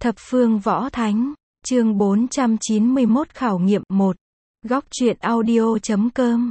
Thập phương võ thánh, chương 491 khảo nghiệm 1. Góc truyện audio.com.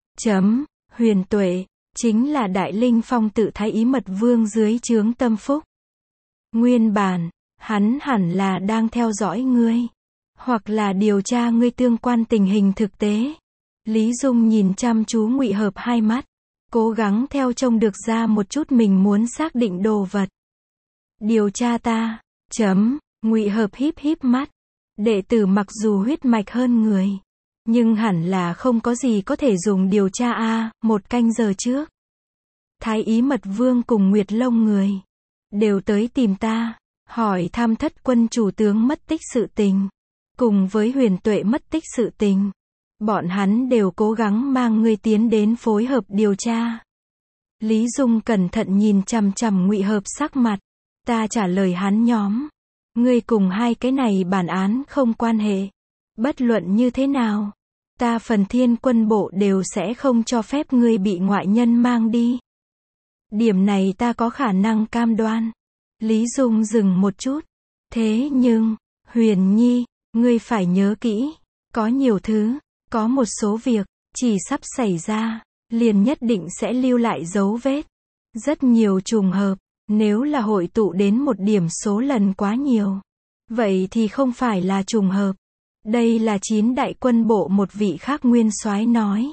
Huyền Tuệ, chính là Đại Linh Phong tự Thái Ý Mật Vương dưới trướng Tâm Phúc. Nguyên bản, hắn hẳn là đang theo dõi ngươi, hoặc là điều tra ngươi tương quan tình hình thực tế. Lý Dung nhìn chăm chú Ngụy Hợp hai mắt, cố gắng theo trông được ra một chút mình muốn xác định đồ vật. Điều tra ta, Ngụy Hợp híp híp mắt. Đệ tử mặc dù huyết mạch hơn người, nhưng hẳn là không có gì có thể dùng điều tra a. Một canh giờ trước, Thái Ý Mật Vương cùng Nguyệt Long người đều tới tìm ta, hỏi thăm Thất Quân chủ tướng mất tích sự tình, cùng với Huyền Tuệ mất tích sự tình. Bọn hắn đều cố gắng mang ngươi tiến đến phối hợp điều tra. Lý Dung cẩn thận nhìn chằm chằm Ngụy Hợp sắc mặt. Ta trả lời hắn nhóm, ngươi cùng hai cái này bản án không quan hệ. Bất luận như thế nào, ta Phần Thiên Quân bộ đều sẽ không cho phép ngươi bị ngoại nhân mang đi. Điểm này ta có khả năng cam đoan. Lý Dung dừng một chút. Thế nhưng, Huyền Nhi, ngươi phải nhớ kỹ, có nhiều thứ, có một số việc, chỉ sắp xảy ra, liền nhất định sẽ lưu lại dấu vết. Rất nhiều trùng hợp, nếu là hội tụ đến một điểm số lần quá nhiều, vậy thì không phải là trùng hợp. Đây là 9 đại quân bộ một vị khác nguyên soái nói.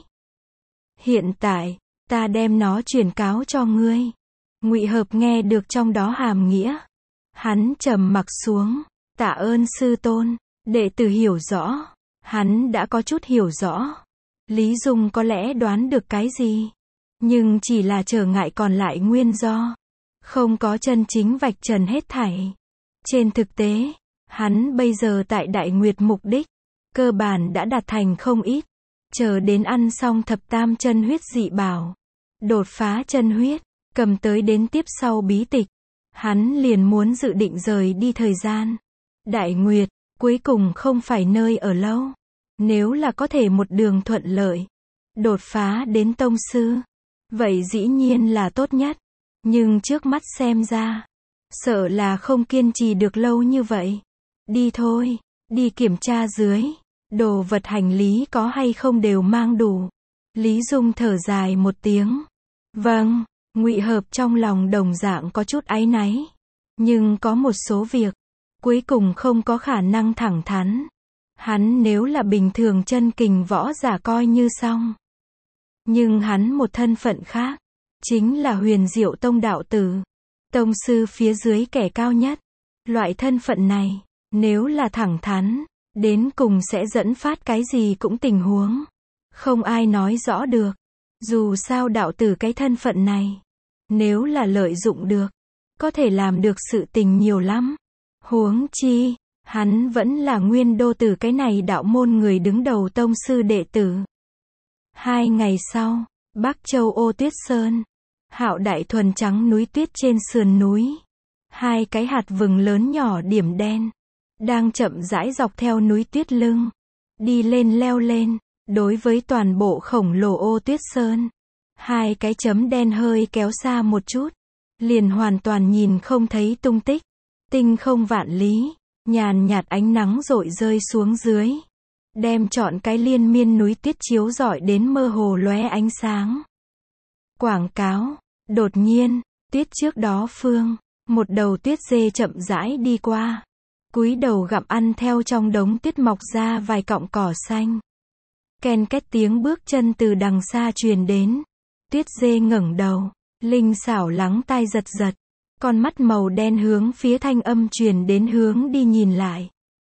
Hiện tại, ta đem nó truyền cáo cho ngươi. Ngụy Hợp nghe được trong đó hàm nghĩa. Hắn trầm mặc xuống. Tạ ơn sư tôn, đệ tử hiểu rõ. Hắn đã có chút hiểu rõ. Lý Dung có lẽ đoán được cái gì, nhưng chỉ là trở ngại còn lại nguyên do. Không có chân chính vạch trần hết thảy. Trên thực tế, hắn bây giờ tại Đại Nguyệt mục đích, cơ bản đã đạt thành không ít. Chờ đến ăn xong thập tam chân huyết dị bảo, đột phá chân huyết, cầm tới đến tiếp sau bí tịch, hắn liền muốn dự định rời đi thời gian. Đại Nguyệt, cuối cùng không phải nơi ở lâu. Nếu là có thể một đường thuận lợi, đột phá đến tông sư, vậy dĩ nhiên là tốt nhất. Nhưng trước mắt xem ra, sợ là không kiên trì được lâu như vậy. Đi thôi, đi kiểm tra dưới, đồ vật hành lý có hay không đều mang đủ. Lý Dung thở dài một tiếng. Vâng, Ngụy Hợp trong lòng đồng dạng có chút áy náy. Nhưng có một số việc, cuối cùng không có khả năng thẳng thắn. Hắn nếu là bình thường chân kình võ giả coi như xong. Nhưng hắn một thân phận khác, chính là Huyền Diệu Tông đạo tử, tông sư phía dưới kẻ cao nhất. Loại thân phận này, nếu là thẳng thắn, đến cùng sẽ dẫn phát cái gì cũng tình huống. Không ai nói rõ được. Dù sao đạo tử cái thân phận này, nếu là lợi dụng được, có thể làm được sự tình nhiều lắm. Huống chi, hắn vẫn là Nguyên Đô Tử cái này đạo môn người đứng đầu tông sư đệ tử. 2 ngày sau, Bắc Châu Ô Tuyết Sơn, Hạo Đại thuần trắng núi tuyết trên sườn núi. 2 cái hạt vừng lớn nhỏ điểm đen, đang chậm rãi dọc theo núi tuyết lưng, đi lên leo lên. Đối với toàn bộ khổng lồ Ô Tuyết Sơn, 2 cái chấm đen hơi kéo xa một chút, liền hoàn toàn nhìn không thấy tung tích. Tinh không vạn lý, nhàn nhạt ánh nắng rọi rơi xuống dưới, đem trọn cái liên miên núi tuyết chiếu rọi đến mơ hồ lóe ánh sáng. Quảng cáo. Đột nhiên, tuyết trước đó phương, một đầu tuyết dê chậm rãi đi qua, cúi đầu gặm ăn theo trong đống tuyết mọc ra vài cọng cỏ xanh. Ken két tiếng bước chân từ đằng xa truyền đến. Tuyết dê ngẩng đầu, linh xảo lắng tai giật giật, con mắt màu đen hướng phía thanh âm truyền đến hướng đi nhìn lại.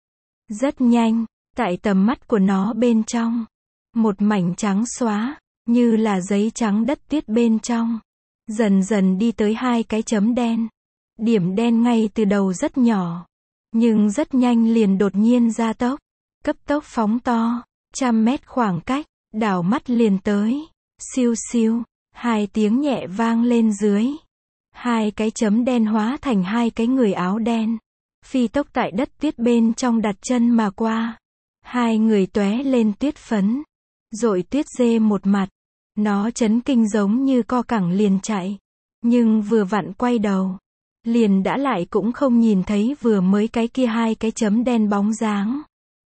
Rất nhanh, tại tầm mắt của nó bên trong, một mảnh trắng xóa, như là giấy trắng đất tuyết bên trong, dần dần đi tới 2 cái chấm đen. Điểm đen ngay từ đầu rất nhỏ, nhưng rất nhanh liền đột nhiên gia tốc, cấp tốc phóng to, 100 mét khoảng cách, đảo mắt liền tới. Siêu siêu, 2 tiếng nhẹ vang lên dưới. 2 cái chấm đen hóa thành 2 cái người áo đen, phi tốc tại đất tuyết bên trong đặt chân mà qua. 2 người tóe lên tuyết phấn, dội tuyết dê một mặt. Nó chấn kinh giống như co cẳng liền chạy, nhưng vừa vặn quay đầu, liền đã lại cũng không nhìn thấy vừa mới cái kia hai cái chấm đen bóng dáng.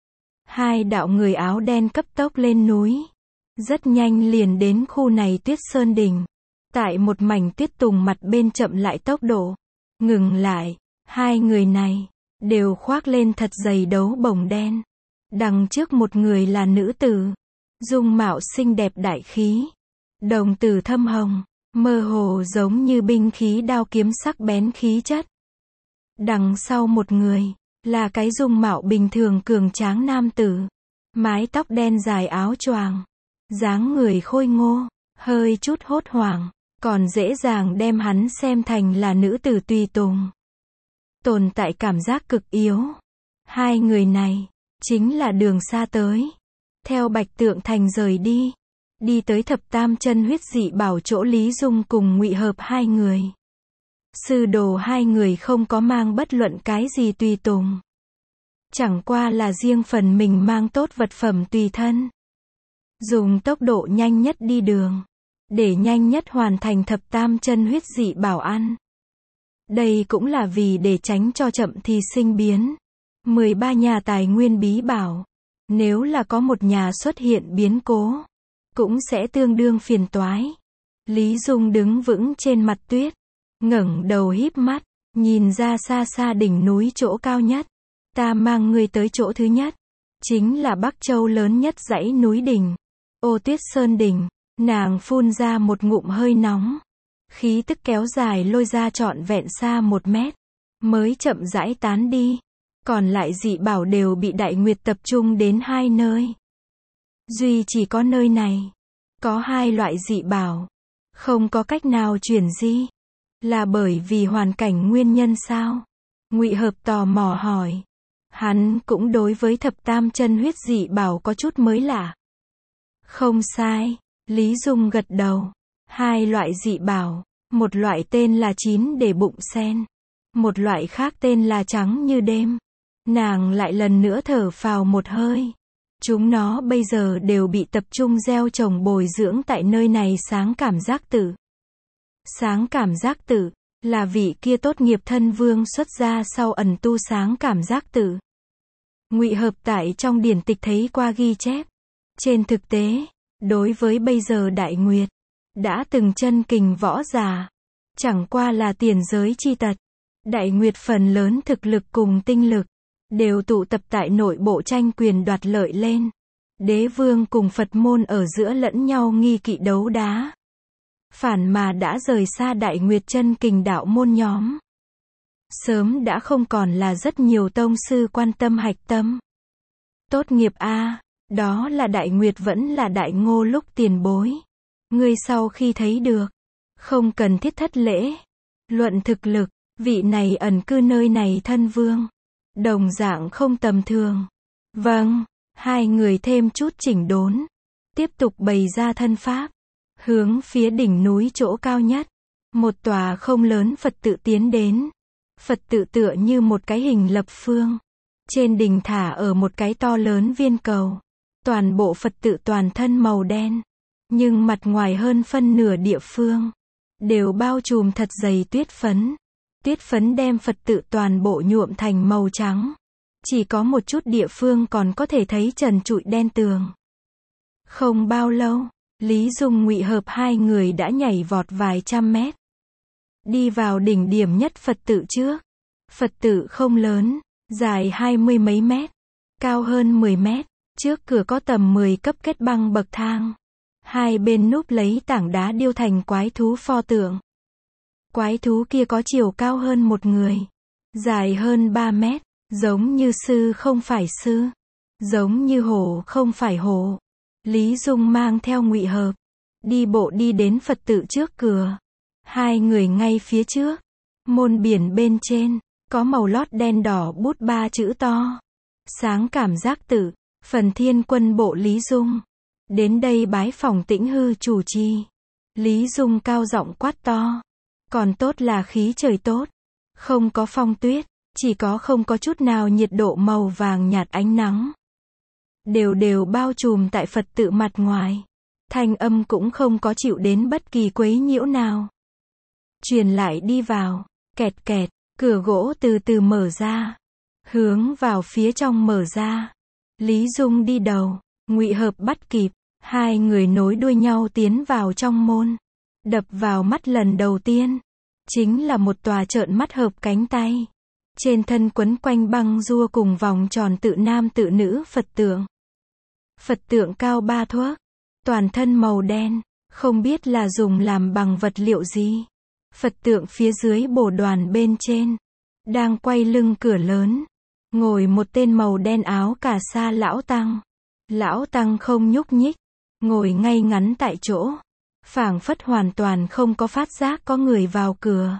Hai đạo người áo đen cấp tốc lên núi. Rất nhanh liền đến khu này Tuyết Sơn đỉnh. Tại một mảnh tuyết tùng mặt bên chậm lại tốc độ. Ngừng lại. Hai người này đều khoác lên thật dày đấu bổng đen. Đằng trước một người là nữ tử. Dung mạo xinh đẹp đại khí. Đồng tử thâm hồng. Mơ hồ giống như binh khí đao kiếm sắc bén khí chất. Đằng sau một người là cái dung mạo bình thường cường tráng nam tử. Mái tóc đen dài áo choàng. Dáng người khôi ngô. Hơi chút hốt hoảng. Còn dễ dàng đem hắn xem thành là nữ tử tùy tùng. Tồn tại cảm giác cực yếu. Hai người này chính là đường xa tới. Theo Bạch Tượng Thành rời đi. Đi tới thập tam chân huyết dị bảo chỗ Lý Dung cùng Ngụy Hợp hai người. Sư đồ hai người không có mang bất luận cái gì tùy tùng. Chẳng qua là riêng phần mình mang tốt vật phẩm tùy thân. Dùng tốc độ nhanh nhất đi đường. Để nhanh nhất hoàn thành thập tam chân huyết dị bảo ăn. Đây cũng là vì để tránh cho chậm thì sinh biến. 13 nhà tài nguyên bí bảo. Nếu là có một nhà xuất hiện biến cố. Cũng sẽ tương đương phiền toái. Lý Dung đứng vững trên mặt tuyết. Ngẩng đầu híp mắt. Nhìn ra xa xa đỉnh núi chỗ cao nhất. Ta mang ngươi tới chỗ thứ nhất. Chính là Bắc Châu lớn nhất dãy núi đỉnh. Ô Tuyết Sơn đỉnh. Nàng phun ra một ngụm hơi nóng. Khí tức kéo dài lôi ra trọn vẹn xa 1 mét. Mới chậm rãi tán đi. Còn lại dị bảo đều bị Đại Nguyệt tập trung đến 2 nơi. Duy chỉ có nơi này. Có 2 loại dị bảo. Không có cách nào chuyển di. Là bởi vì hoàn cảnh nguyên nhân sao? Ngụy Hợp tò mò hỏi. Hắn cũng đối với thập tam chân huyết dị bảo có chút mới lạ. Không sai. Lý Dung gật đầu. 2 loại dị bảo. Một loại tên là chín để bụng sen. Một loại khác tên là trắng như đêm. Nàng lại lần nữa thở phào một hơi. Chúng nó bây giờ đều bị tập trung gieo trồng bồi dưỡng tại nơi này sáng cảm giác tử. Sáng cảm giác tử là vị kia tốt nghiệp thân vương xuất gia sau ẩn tu sáng cảm giác tử. Ngụy Hợp tại trong điển tịch thấy qua ghi chép. Trên thực tế, đối với bây giờ Đại Nguyệt, đã từng chân kình võ giả, chẳng qua là tiền giới chi tật. Đại Nguyệt phần lớn thực lực cùng tinh lực, đều tụ tập tại nội bộ tranh quyền đoạt lợi lên. Đế vương cùng Phật môn ở giữa lẫn nhau nghi kỵ đấu đá. Phản mà đã rời xa Đại Nguyệt chân kình đạo môn nhóm. Sớm đã không còn là rất nhiều tông sư quan tâm hạch tâm. Tốt nghiệp a, đó là Đại Nguyệt vẫn là Đại Ngô lúc tiền bối. Ngươi sau khi thấy được, không cần thiết thất lễ. Luận thực lực, vị này ẩn cư nơi này thân vương. Đồng dạng không tầm thường. Vâng, hai người thêm chút chỉnh đốn. Tiếp tục bày ra thân pháp. Hướng phía đỉnh núi chỗ cao nhất. Một tòa không lớn Phật tự tiến đến. Phật tự tựa như một cái hình lập phương. Trên đỉnh thả ở một cái to lớn viên cầu. Toàn bộ Phật tự toàn thân màu đen. Nhưng mặt ngoài hơn phân nửa địa phương. Đều bao trùm thật dày tuyết phấn. Tuyết phấn đem Phật tự toàn bộ nhuộm thành màu trắng. Chỉ có một chút địa phương còn có thể thấy trần trụi đen tường. Không bao lâu, Lý Dung Ngụy Hợp hai người đã nhảy vọt vài trăm mét. Đi vào đỉnh điểm nhất Phật tự trước. Phật tự không lớn, dài 20 mấy mét, cao hơn 10 mét. Trước cửa có tầm 10 cấp kết băng bậc thang. Hai bên núp lấy tảng đá điêu thành quái thú pho tượng. Quái thú kia có chiều cao hơn một người, dài hơn 3 mét, giống như sư không phải sư, giống như hổ không phải hổ. Lý Dung mang theo Ngụy Hợp, đi bộ đi đến Phật tự trước cửa. Hai người ngay phía trước, môn biển bên trên, có màu lót đen đỏ bút 3 chữ to. Sáng cảm giác tự, Phần Thiên Quân bộ Lý Dung. Đến đây bái phỏng Tĩnh Hư chủ trì. Lý Dung cao giọng quát to. Còn tốt là khí trời tốt. Không có phong tuyết, chỉ có không có chút nào nhiệt độ màu vàng nhạt ánh nắng. Đều bao trùm tại Phật tự mặt ngoài. Thanh âm cũng không có chịu đến bất kỳ quấy nhiễu nào. Truyền lại đi vào. Kẹt kẹt, cửa gỗ từ từ mở ra. Hướng vào phía trong mở ra. Lý Dung đi đầu, Ngụy Hợp bắt kịp, hai người nối đuôi nhau tiến vào trong môn. Đập vào mắt lần đầu tiên, chính là một tòa trợn mắt hợp cánh tay. Trên thân quấn quanh băng rua cùng vòng tròn tự nam tự nữ Phật tượng. Phật tượng cao 3 thước, toàn thân màu đen, không biết là dùng làm bằng vật liệu gì. Phật tượng phía dưới bồ đoàn bên trên, đang quay lưng cửa lớn, ngồi một tên màu đen áo cà sa lão tăng. Lão tăng không nhúc nhích, ngồi ngay ngắn tại chỗ, phảng phất hoàn toàn không có phát giác có người vào cửa.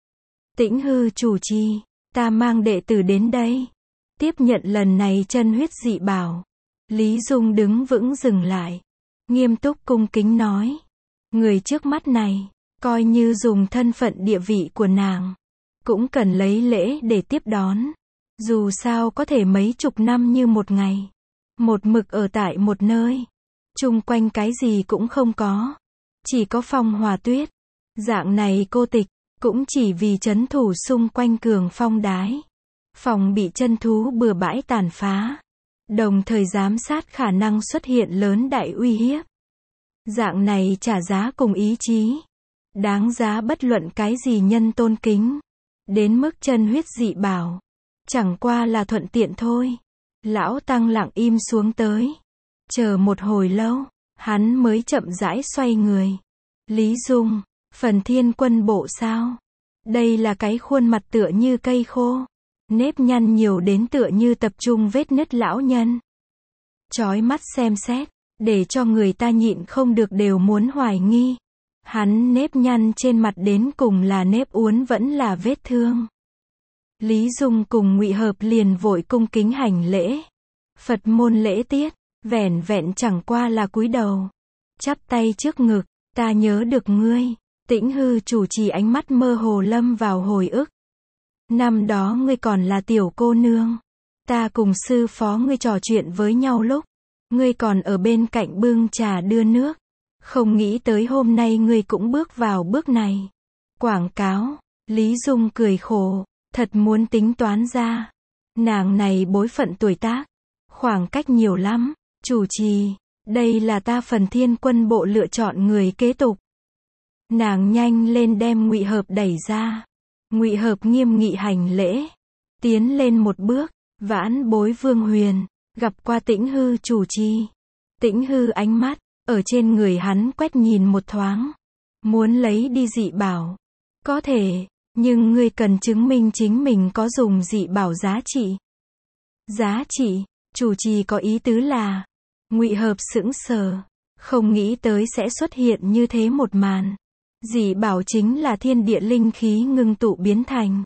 Tĩnh Hư chủ trì, ta mang đệ tử đến đây, tiếp nhận lần này chân huyết dị bảo. Lý Dung đứng vững dừng lại, nghiêm túc cung kính nói, người trước mắt này, coi như dùng thân phận địa vị của nàng, cũng cần lấy lễ để tiếp đón. Dù sao có thể mấy chục năm như một ngày, một mực ở tại một nơi, chung quanh cái gì cũng không có, chỉ có phong hòa tuyết. Dạng này cô tịch, cũng chỉ vì trấn thủ xung quanh cường phong đái. Phòng bị chân thú bừa bãi tàn phá, đồng thời giám sát khả năng xuất hiện lớn đại uy hiếp. Dạng này trả giá cùng ý chí, đáng giá bất luận cái gì nhân tôn kính. Đến mức chân huyết dị bảo, chẳng qua là thuận tiện thôi. Lão tăng lặng im xuống tới, chờ một hồi lâu, hắn mới chậm rãi xoay người. Lý Dung, Phần Thiên Quân bộ sao? Đây là cái khuôn mặt tựa như cây khô, nếp nhăn nhiều đến tựa như tập trung vết nứt lão nhân. Chói mắt xem xét, để cho người ta nhịn không được đều muốn hoài nghi. Hắn nếp nhăn trên mặt đến cùng là nếp uốn vẫn là vết thương. Lý Dung cùng Ngụy Hợp liền vội cung kính hành lễ. Phật môn lễ tiết, vẻn vẹn chẳng qua là cúi đầu, chắp tay trước ngực, ta nhớ được ngươi. Tĩnh Hư chủ trì ánh mắt mơ hồ lâm vào hồi ức. Năm đó ngươi còn là tiểu cô nương, ta cùng sư phó ngươi trò chuyện với nhau lúc, ngươi còn ở bên cạnh bưng trà đưa nước. Không nghĩ tới hôm nay ngươi cũng bước vào bước này. Quảng cáo, Lý Dung cười khổ, thật muốn tính toán ra. Nàng này bối phận tuổi tác, khoảng cách nhiều lắm. Chủ trì, đây là ta Phần Thiên Quân bộ lựa chọn người kế tục. Nàng nhanh lên đem Ngụy Hợp đẩy ra. Ngụy Hợp nghiêm nghị hành lễ, tiến lên một bước, vãn bối Vương Huyền, gặp qua Tĩnh Hư chủ trì. Tĩnh Hư ánh mắt ở trên người hắn quét nhìn một thoáng, muốn lấy đi dị bảo. Có thể, nhưng ngươi cần chứng minh chính mình có dùng dị bảo giá trị. Giá trị, chủ trì có ý tứ là. Ngụy Hợp sững sờ, không nghĩ tới sẽ xuất hiện như thế một màn. Dị bảo chính là thiên địa linh khí ngưng tụ biến thành.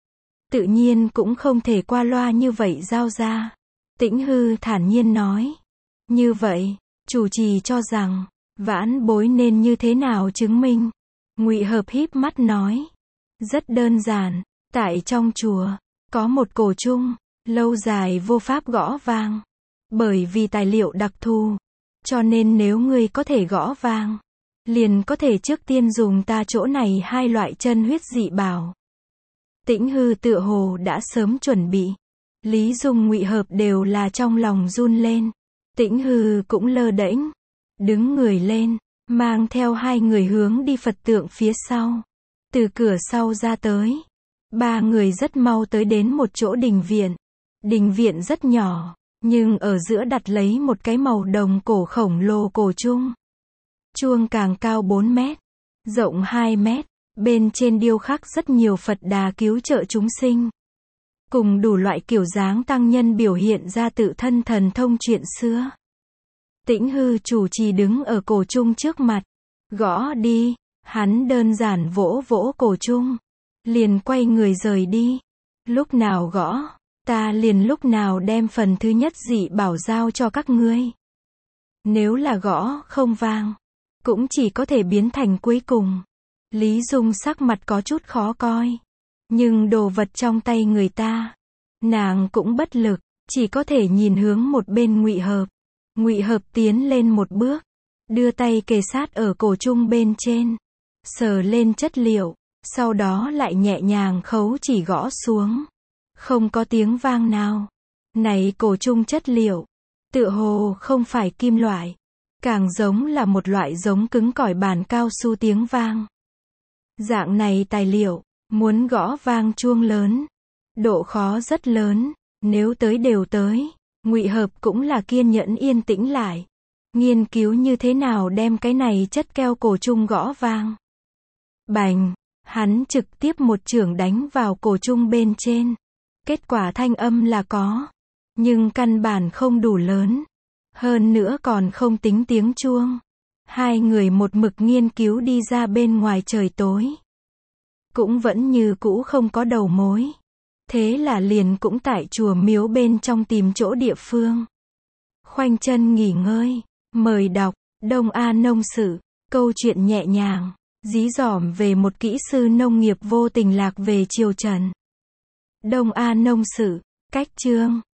Tự nhiên cũng không thể qua loa như vậy giao ra. Tĩnh Hư thản nhiên nói. Như vậy, chủ trì cho rằng, vãn bối nên như thế nào chứng minh? Ngụy Hợp híp mắt nói. Rất đơn giản, tại trong chùa, có một cổ chung, lâu dài vô pháp gõ vang. Bởi vì tài liệu đặc thù, cho nên nếu ngươi có thể gõ vang, liền có thể trước tiên dùng ta chỗ này hai loại chân huyết dị bảo. Tĩnh Hư tựa hồ đã sớm chuẩn bị. Lý Dung Ngụy Hợp đều là trong lòng run lên. Tĩnh Hư cũng lơ đễnh, đứng người lên, mang theo hai người hướng đi Phật tượng phía sau. Từ cửa sau ra tới, ba người rất mau tới đến một chỗ đình viện. Đình viện rất nhỏ, nhưng ở giữa đặt lấy một cái màu đồng cổ khổng lồ cổ chuông. Chuông càng cao 4 mét, rộng 2 mét, bên trên điêu khắc rất nhiều Phật Đà cứu trợ chúng sinh. Cùng đủ loại kiểu dáng tăng nhân biểu hiện ra tự thân thần thông chuyện xưa. Tĩnh Hư chủ trì đứng ở cổ chuông trước mặt, gõ đi, hắn đơn giản vỗ vỗ cổ chuông, liền quay người rời đi. Lúc nào gõ, ta liền lúc nào đem phần thứ nhất dị bảo giao cho các ngươi. Nếu là gõ không vang, cũng chỉ có thể biến thành cuối cùng. Lý Dung sắc mặt có chút khó coi, nhưng đồ vật trong tay người ta, nàng cũng bất lực, chỉ có thể nhìn hướng một bên Ngụy Hợp. Ngụy Hợp tiến lên một bước, đưa tay kề sát ở cổ chuông bên trên, sờ lên chất liệu, sau đó lại nhẹ nhàng khấu chỉ gõ xuống. Không có tiếng vang nào. Này cổ chung chất liệu, tựa hồ không phải kim loại, càng giống là một loại giống cứng cỏi bản cao su tiếng vang. Dạng này tài liệu, muốn gõ vang chuông lớn, độ khó rất lớn, nếu tới đều tới. Ngụy Hợp cũng là kiên nhẫn yên tĩnh lại, nghiên cứu như thế nào đem cái này chất keo cổ chung gõ vang. Bành, hắn trực tiếp một chưởng đánh vào cổ chung bên trên. Kết quả thanh âm là có, nhưng căn bản không đủ lớn. Hơn nữa còn không tính tiếng chuông. Hai người một mực nghiên cứu đi ra bên ngoài trời tối. Cũng vẫn như cũ không có đầu mối. Thế là liền cũng tại chùa miếu bên trong tìm chỗ địa phương. Khoanh chân nghỉ ngơi. Mời đọc, Đông A Nông Sự. Câu chuyện nhẹ nhàng, dí dỏm về một kỹ sư nông nghiệp vô tình lạc về triều Trần. Đông A Nông Sự. Cách chương